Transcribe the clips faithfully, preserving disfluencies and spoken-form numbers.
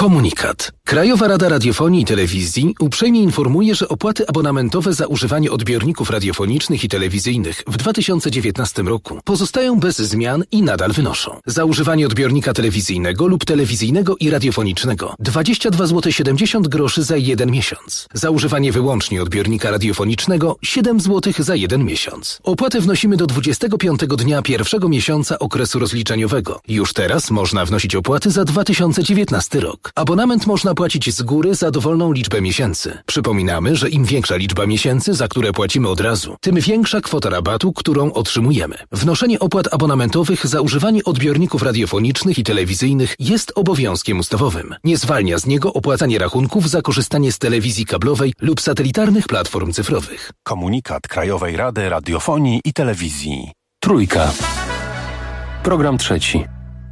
Komunikat. Krajowa Rada Radiofonii i Telewizji uprzejmie informuje, że opłaty abonamentowe za używanie odbiorników radiofonicznych i telewizyjnych w dwa tysiące dziewiętnastym roku pozostają bez zmian i nadal wynoszą. Za używanie odbiornika telewizyjnego lub telewizyjnego i radiofonicznego dwadzieścia dwa złote siedemdziesiąt groszy za jeden miesiąc. Za używanie wyłącznie odbiornika radiofonicznego siedem złotych za jeden miesiąc. Opłatę wnosimy do dwudziestego piątego dnia pierwszego miesiąca okresu rozliczeniowego. Już teraz można wnosić opłaty za dwa tysiące dziewiętnasty rok. Abonament można płacić z góry za dowolną liczbę miesięcy. Przypominamy, że im większa liczba miesięcy, za które płacimy od razu, tym większa kwota rabatu, którą otrzymujemy. Wnoszenie opłat abonamentowych za używanie odbiorników radiofonicznych i telewizyjnych jest obowiązkiem ustawowym. Nie zwalnia z niego opłacanie rachunków za korzystanie z telewizji kablowej lub satelitarnych platform cyfrowych. Komunikat Krajowej Rady Radiofonii i Telewizji. Trójka. Program trzeci.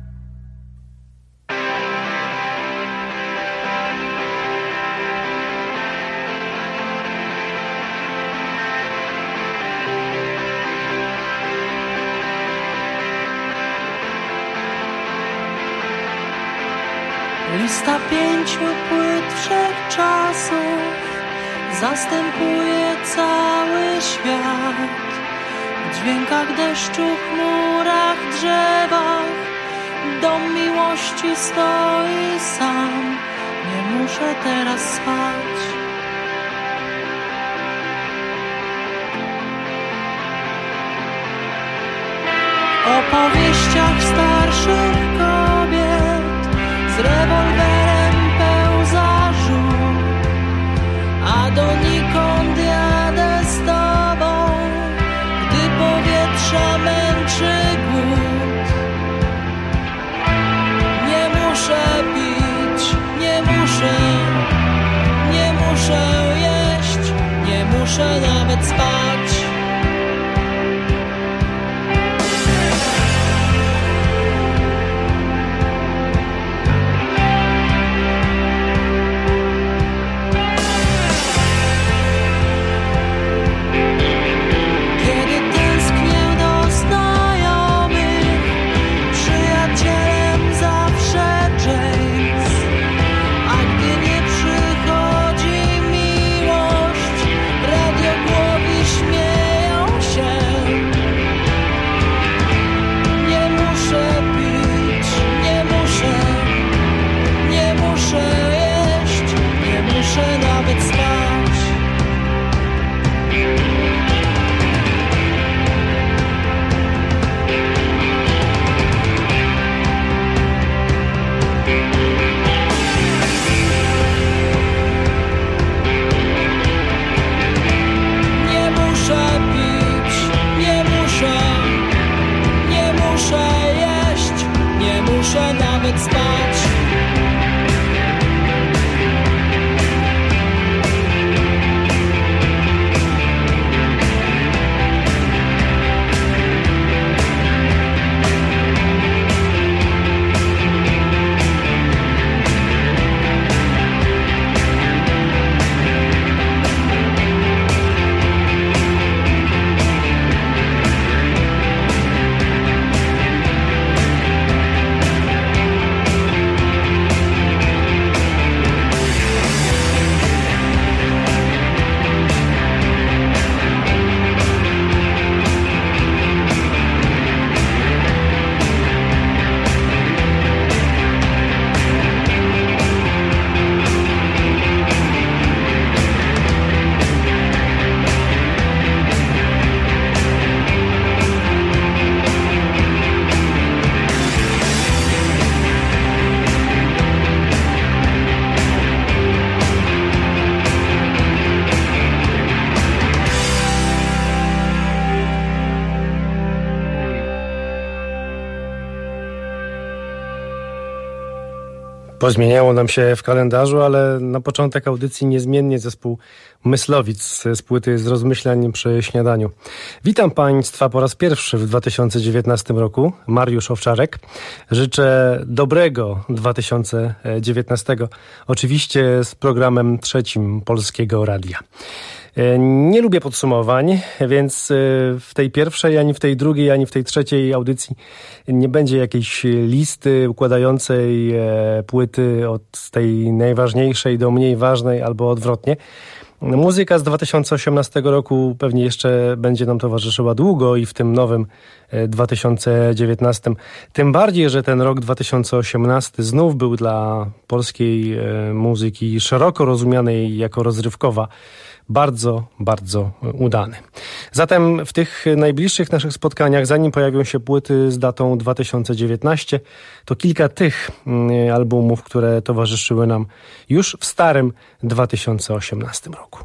Lista pięciu płyt wszechczasów zastępuje cały świat. W dźwiękach deszczu, chmurach, drzewach dom miłości stoi sam. Nie muszę teraz spać. O powieściach starszych kobiet z rewolwerem pełza żółt, a donikąd jadę z tobą, gdy powietrza męczy głód. Nie muszę pić, nie muszę, nie muszę jeść, nie muszę nawet spać. Muszę nawet spać. Pozmieniało nam się w kalendarzu, ale na początek audycji niezmiennie zespół Myslowic z płyty Z rozmyślań przy śniadaniu. Witam Państwa po raz pierwszy w dwa tysiące dziewiętnastym roku. Mariusz Owczarek. Życzę dobrego dwa tysiące dziewiętnastego. Oczywiście z programem trzecim Polskiego Radia. Nie lubię podsumowań, więc w tej pierwszej, ani w tej drugiej, ani w tej trzeciej audycji nie będzie jakiejś listy układającej płyty od tej najważniejszej do mniej ważnej albo odwrotnie. Muzyka z dwa tysiące osiemnastego roku pewnie jeszcze będzie nam towarzyszyła długo i w tym nowym dwa tysiące dziewiętnastym. Tym bardziej, że ten rok dwa tysiące osiemnasty znów był dla polskiej muzyki szeroko rozumianej jako rozrywkowa bardzo, bardzo udany. Zatem w tych najbliższych naszych spotkaniach, zanim pojawią się płyty z datą dwa tysiące dziewiętnasty, to kilka tych albumów, które towarzyszyły nam już w starym dwa tysiące osiemnastym roku.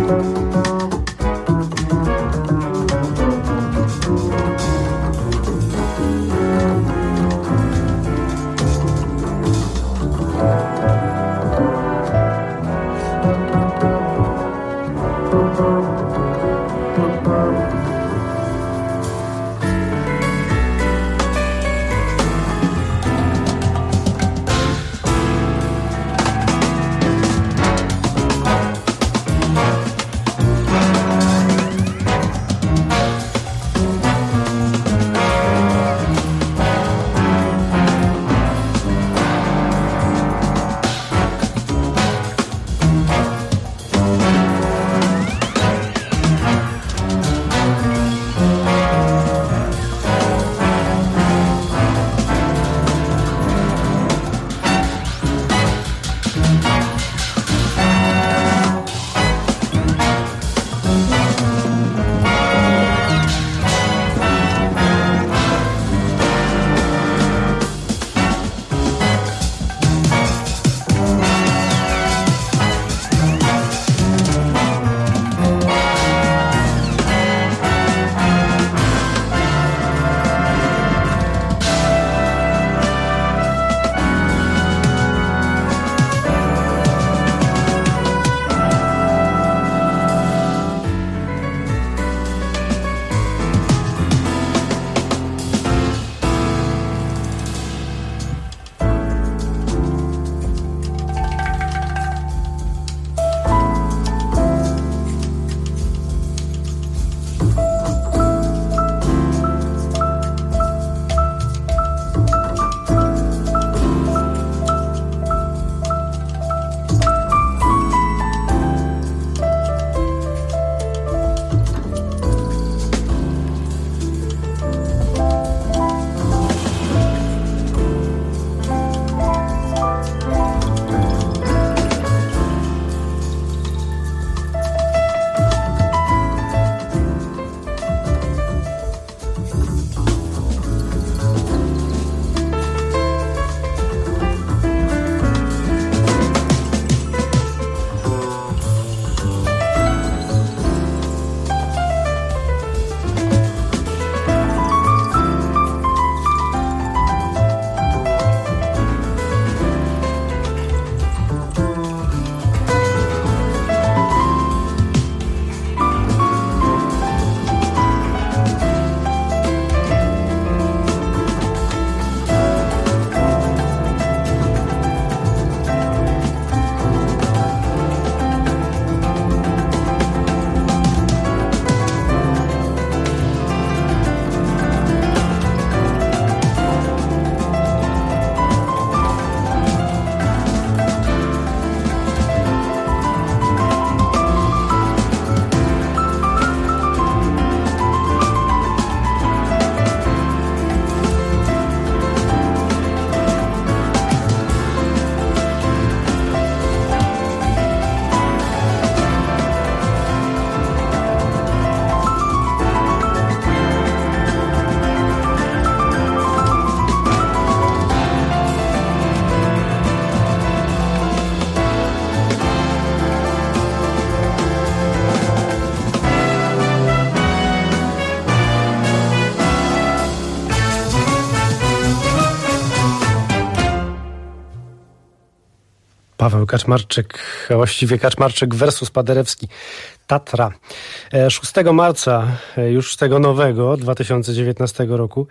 Paweł Kaczmarczyk, a właściwie Kaczmarczyk versus Paderewski, Tatra. szóstego marca już tego nowego, dwa tysiące dziewiętnastego roku,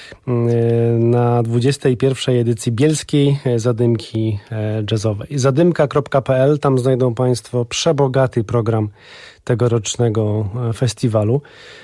na dwudziestej pierwszej edycji Bielskiej Zadymki Jazzowej. zadymka kropka p l, tam znajdą Państwo przebogaty program tegorocznego festiwalu.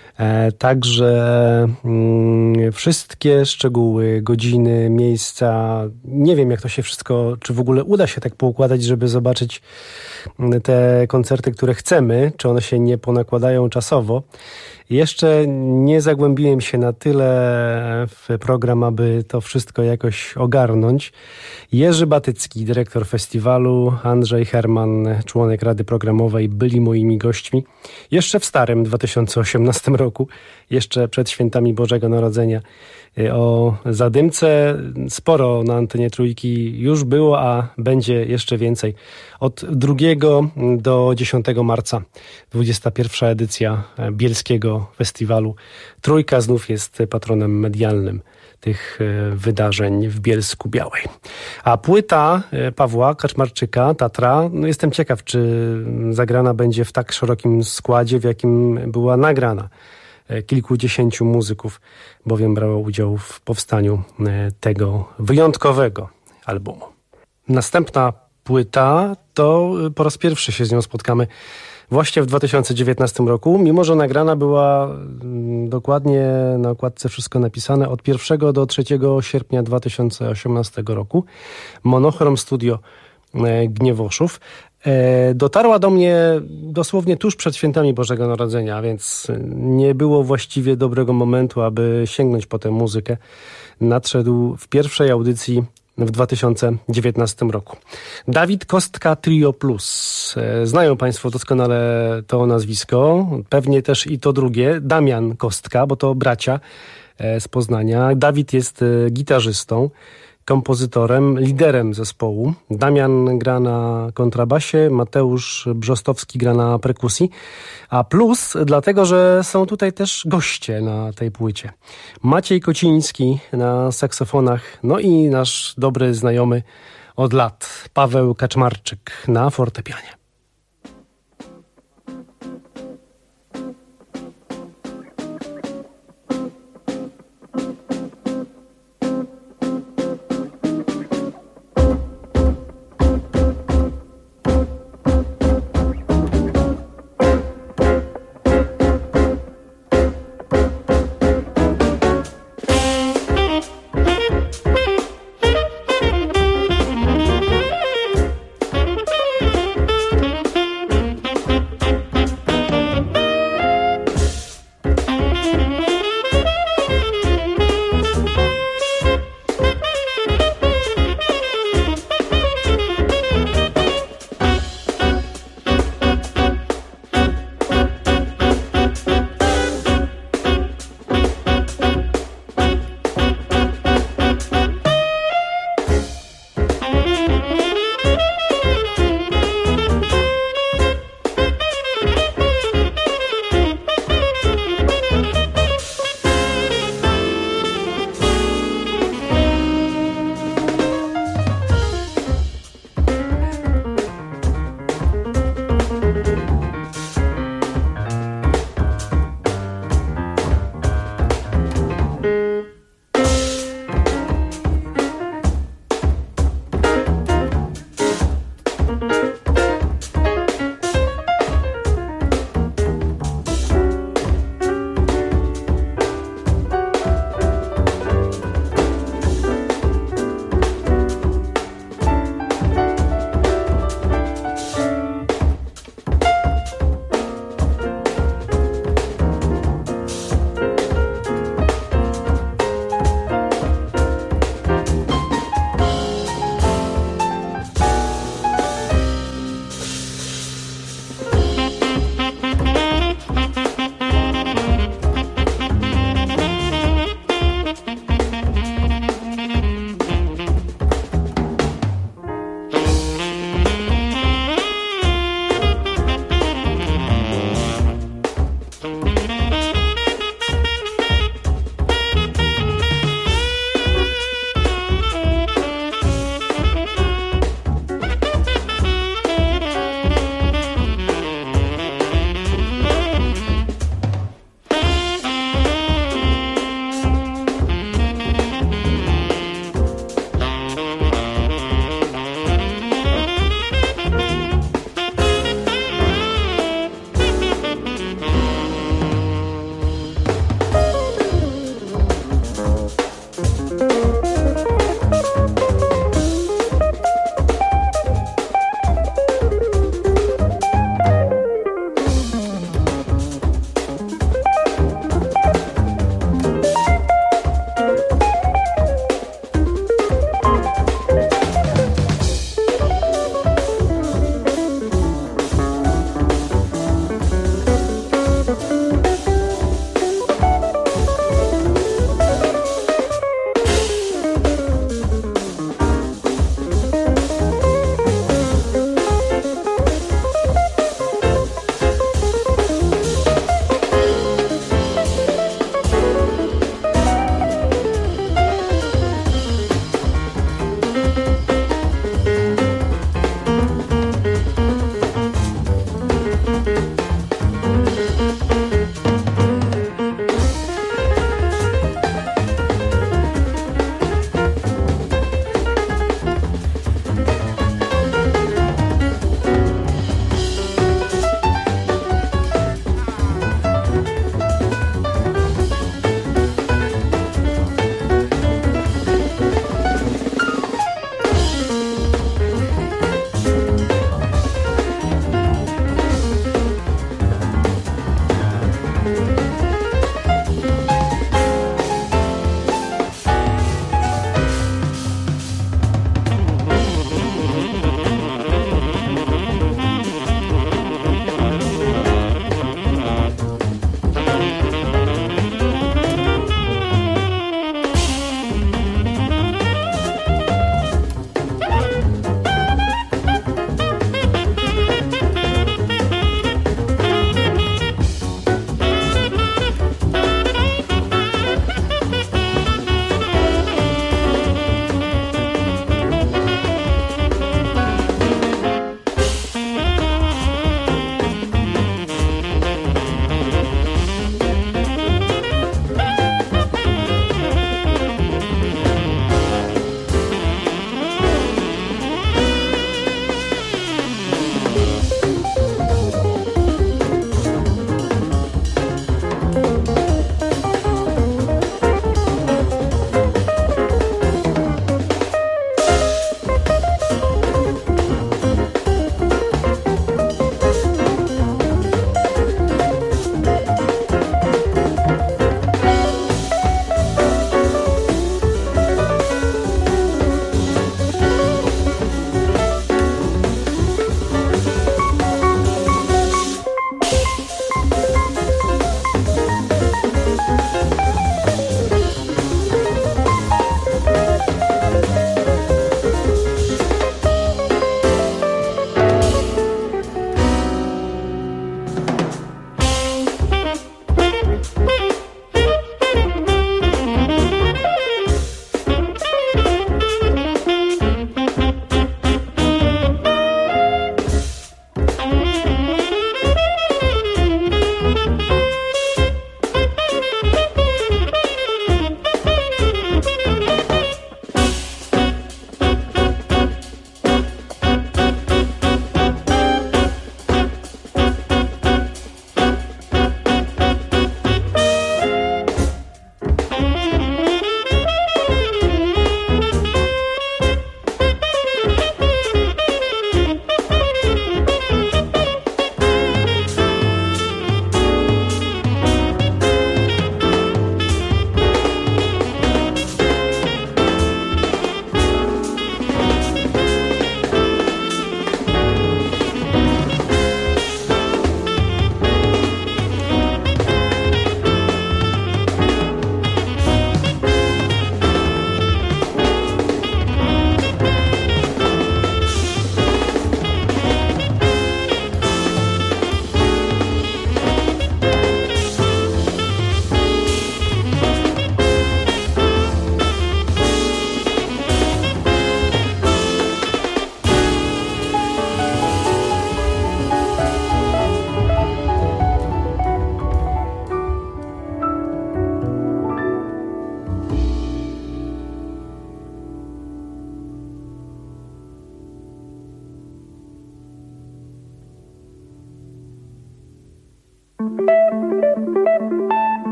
Także mm, wszystkie szczegóły, godziny, miejsca, nie wiem jak to się wszystko, czy w ogóle uda się tak poukładać, żeby zobaczyć te koncerty, które chcemy, czy one się nie ponakładają czasowo. Jeszcze nie zagłębiłem się na tyle w program, aby to wszystko jakoś ogarnąć. Jerzy Batycki, dyrektor festiwalu, Andrzej Herman, członek Rady Programowej, byli moimi gośćmi jeszcze w starym dwa tysiące osiemnastym roku, jeszcze przed świętami Bożego Narodzenia. O Zadymce sporo na antenie Trójki już było, a będzie jeszcze więcej. Od drugiego do dziesiątego marca dwudziesta pierwsza edycja Bielskiego Festiwalu. Trójka znów jest patronem medialnym tych wydarzeń w Bielsku Białej. A płyta Pawła Kaczmarczyka, Tatra, no jestem ciekaw, czy zagrana będzie w tak szerokim składzie, w jakim była nagrana. Kilkudziesięciu muzyków bowiem brało udział w powstaniu tego wyjątkowego albumu. Następna płyta to po raz pierwszy się z nią spotkamy właśnie w dwa tysiące dziewiętnastym roku, mimo że nagrana była dokładnie na okładce wszystko napisane od pierwszego do trzeciego sierpnia dwa tysiące osiemnastego roku. Monochrom Studio Gniewoszów. Dotarła do mnie dosłownie tuż przed świętami Bożego Narodzenia, więc nie było właściwie dobrego momentu, aby sięgnąć po tę muzykę. Nadszedł w pierwszej audycji w dwa tysiące dziewiętnastym roku. Dawid Kostka Trio Plus. Znają Państwo doskonale to nazwisko, pewnie też i to drugie, Damian Kostka, bo to bracia z Poznania. Dawid jest gitarzystą, kompozytorem, liderem zespołu. Damian gra na kontrabasie, Mateusz Brzostowski gra na perkusji, a plus dlatego, że są tutaj też goście na tej płycie. Maciej Kociński na saksofonach, no i nasz dobry znajomy od lat, Paweł Kaczmarczyk na fortepianie.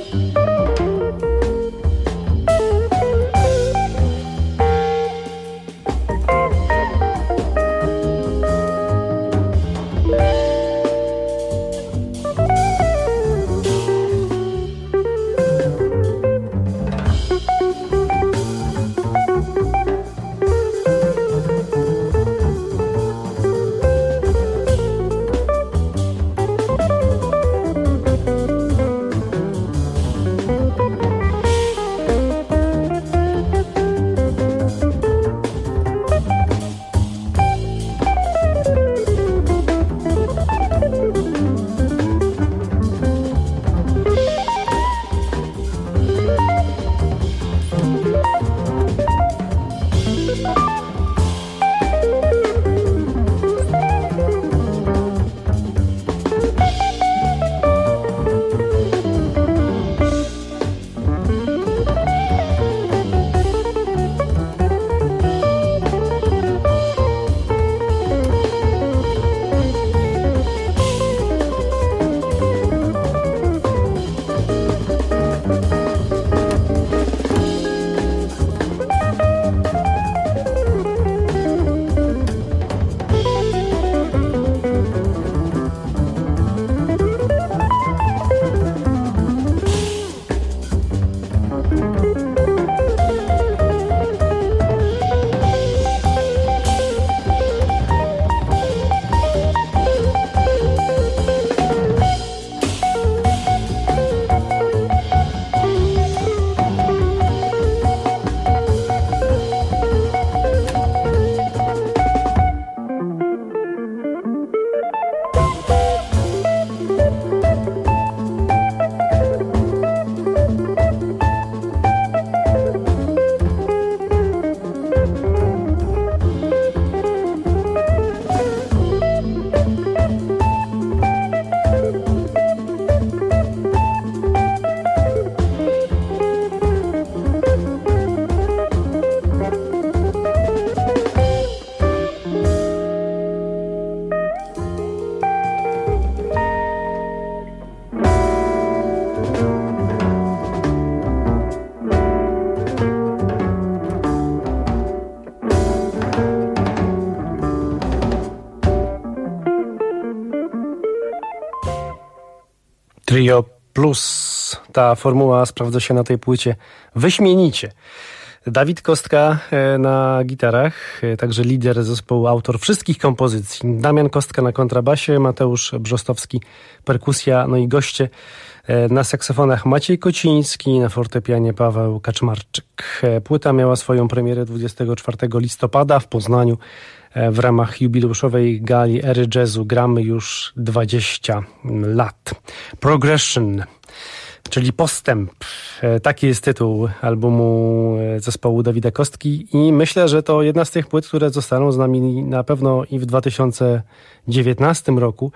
Trio Plus. Ta formuła sprawdza się na tej płycie wyśmienicie. Dawid Kostka na gitarach, także lider zespołu, autor wszystkich kompozycji. Damian Kostka na kontrabasie, Mateusz Brzostowski perkusja, no i goście na saksofonach Maciej Kociński, na fortepianie Paweł Kaczmarczyk. Płyta miała swoją premierę dwudziestego czwartego listopada w Poznaniu. W ramach jubileuszowej gali Ery Jazzu gramy już dwadzieścia lat. Progression, czyli postęp. Taki jest tytuł albumu zespołu Dawida Kostki i myślę, że to jedna z tych płyt, które zostaną z nami na pewno i w dwa tysiące dziewiętnastym roku.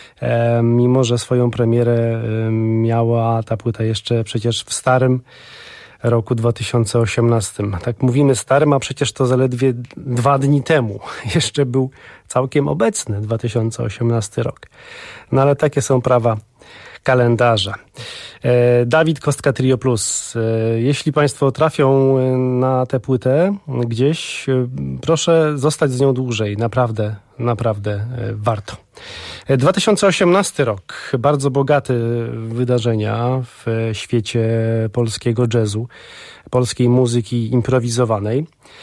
Mimo że swoją premierę miała ta płyta jeszcze przecież w starym roku dwa tysiące osiemnastym. Tak mówimy starym, a przecież to zaledwie dwa dni temu. Jeszcze był całkiem obecny dwa tysiące osiemnasty rok. No ale takie są prawa kalendarza. Dawid Kostka Trio Plus. Jeśli Państwo trafią na tę płytę gdzieś, proszę zostać z nią dłużej. Naprawdę, naprawdę warto. dwa tysiące osiemnasty rok. Bardzo bogaty wydarzenia w świecie polskiego jazzu, polskiej muzyki improwizowanej.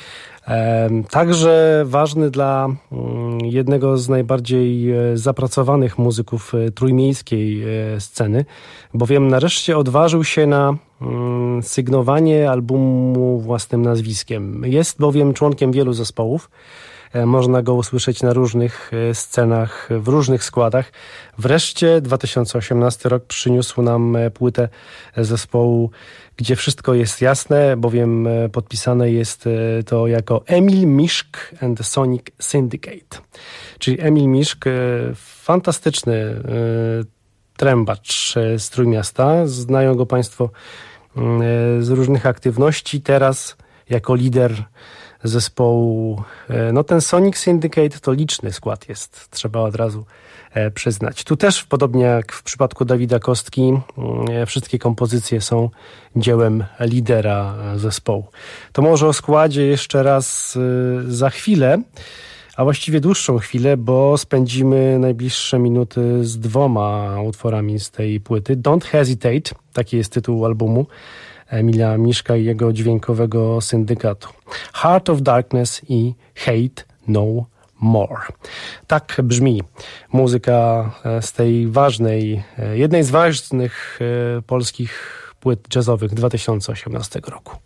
Także ważny dla jednego z najbardziej zapracowanych muzyków trójmiejskiej sceny, bowiem nareszcie odważył się na sygnowanie albumu własnym nazwiskiem. Jest bowiem członkiem wielu zespołów. Można go usłyszeć na różnych scenach, w różnych składach. Wreszcie dwa tysiące osiemnasty rok przyniósł nam płytę zespołu, gdzie wszystko jest jasne, bowiem podpisane jest to jako Emil Miszk and the Sonic Syndicate. Czyli Emil Miszk, fantastyczny trębacz z Trójmiasta. Znają go Państwo z różnych aktywności. Teraz jako lider zespołu. No ten Sonic Syndicate to liczny skład jest, trzeba od razu przyznać. Tu też, podobnie jak w przypadku Dawida Kostki, wszystkie kompozycje są dziełem lidera zespołu. To może o składzie jeszcze raz za chwilę, a właściwie dłuższą chwilę, bo spędzimy najbliższe minuty z dwoma utworami z tej płyty. Don't Hesitate, taki jest tytuł albumu Emila Miszka i jego dźwiękowego syndykatu. Heart of Darkness i Hate No More. Tak brzmi muzyka z tej ważnej, jednej z ważnych polskich płyt jazzowych dwa tysiące osiemnastego roku.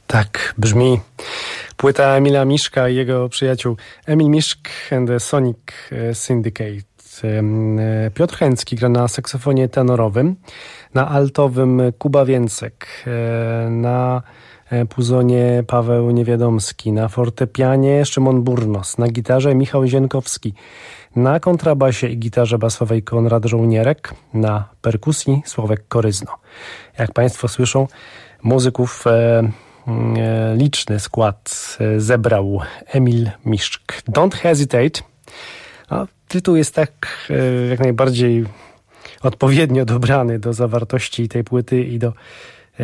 Tak brzmi płyta Emila Miszka i jego przyjaciół Emil Miszk and the Sonic Syndicate. Piotr Chęcki gra na saksofonie tenorowym, na altowym Kuba Więcek, na puzonie Paweł Niewiadomski, na fortepianie Szymon Burnos, na gitarze Michał Zienkowski, na kontrabasie i gitarze basowej Konrad Żołnierek, na perkusji Sławek Koryzno. Jak Państwo słyszą, muzyków e, e, liczny skład e, zebrał Emil Miszk. Don't Hesitate. A tytuł jest tak e, jak najbardziej odpowiednio dobrany do zawartości tej płyty i do e,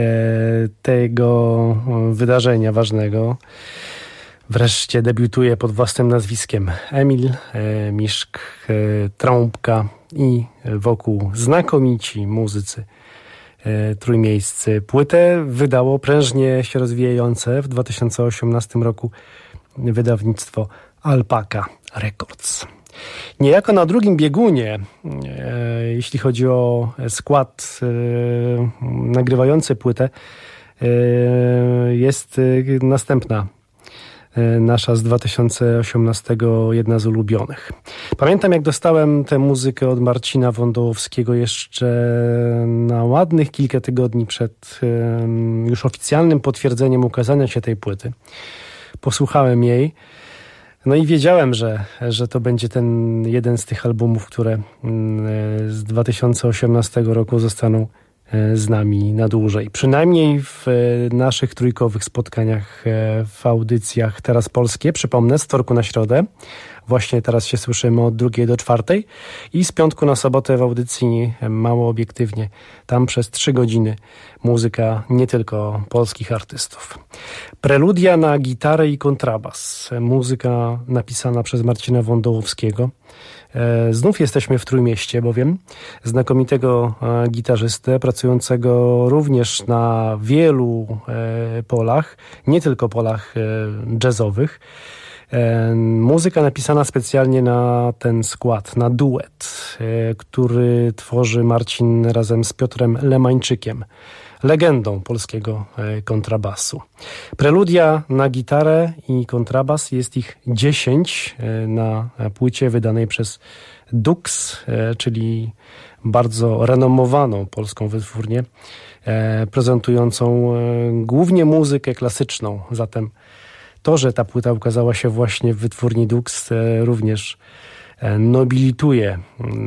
tego wydarzenia ważnego. Wreszcie debiutuje pod własnym nazwiskiem Emil e, Miszk, e, trąbka i wokół znakomici muzycy e, trójmiejscy. Płytę wydało prężnie się rozwijające w dwa tysiące osiemnastym roku wydawnictwo Alpaka Records. Niejako na drugim biegunie, e, jeśli chodzi o skład e, nagrywający płytę, e, jest e, następna nasza z dwa tysiące osiemnastego, jedna z ulubionych. Pamiętam, jak dostałem tę muzykę od Marcina Wądołowskiego jeszcze na ładnych kilka tygodni przed um, już oficjalnym potwierdzeniem ukazania się tej płyty. Posłuchałem jej, no i wiedziałem, że, że to będzie ten jeden z tych albumów, które z dwa tysiące osiemnastego roku zostaną z nami na dłużej. Przynajmniej w naszych trójkowych spotkaniach w audycjach Teraz Polskie. Przypomnę, z wtorku na środę. Właśnie teraz się słyszymy od drugiej do czwartej i z piątku na sobotę w audycji Mało Obiektywnie. Tam przez trzy godziny muzyka nie tylko polskich artystów. Preludia na gitarę i kontrabas. Muzyka napisana przez Marcina Wądołowskiego. Znów jesteśmy w Trójmieście, bowiem znakomitego gitarzystę, pracującego również na wielu polach, nie tylko polach jazzowych. Muzyka napisana specjalnie na ten skład, na duet, który tworzy Marcin razem z Piotrem Lemańczykiem, legendą polskiego kontrabasu. Preludia na gitarę i kontrabas, jest ich dziesięć na płycie wydanej przez Dux, czyli bardzo renomowaną polską wytwórnię, prezentującą głównie muzykę klasyczną. Zatem to, że ta płyta ukazała się właśnie w wytwórni Dux, również nobilituje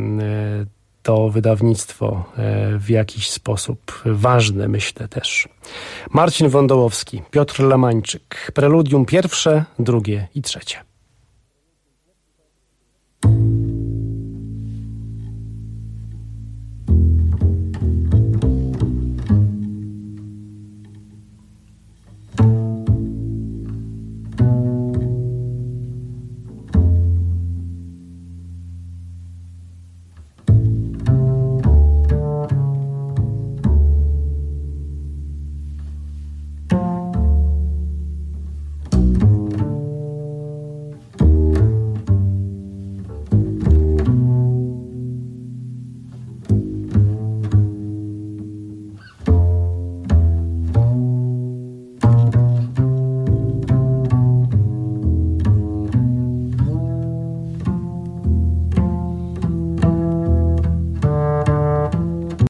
to wydawnictwo w jakiś sposób ważne, myślę też. Marcin Wądołowski, Piotr Lemańczyk. Preludium pierwsze, drugie i trzecie.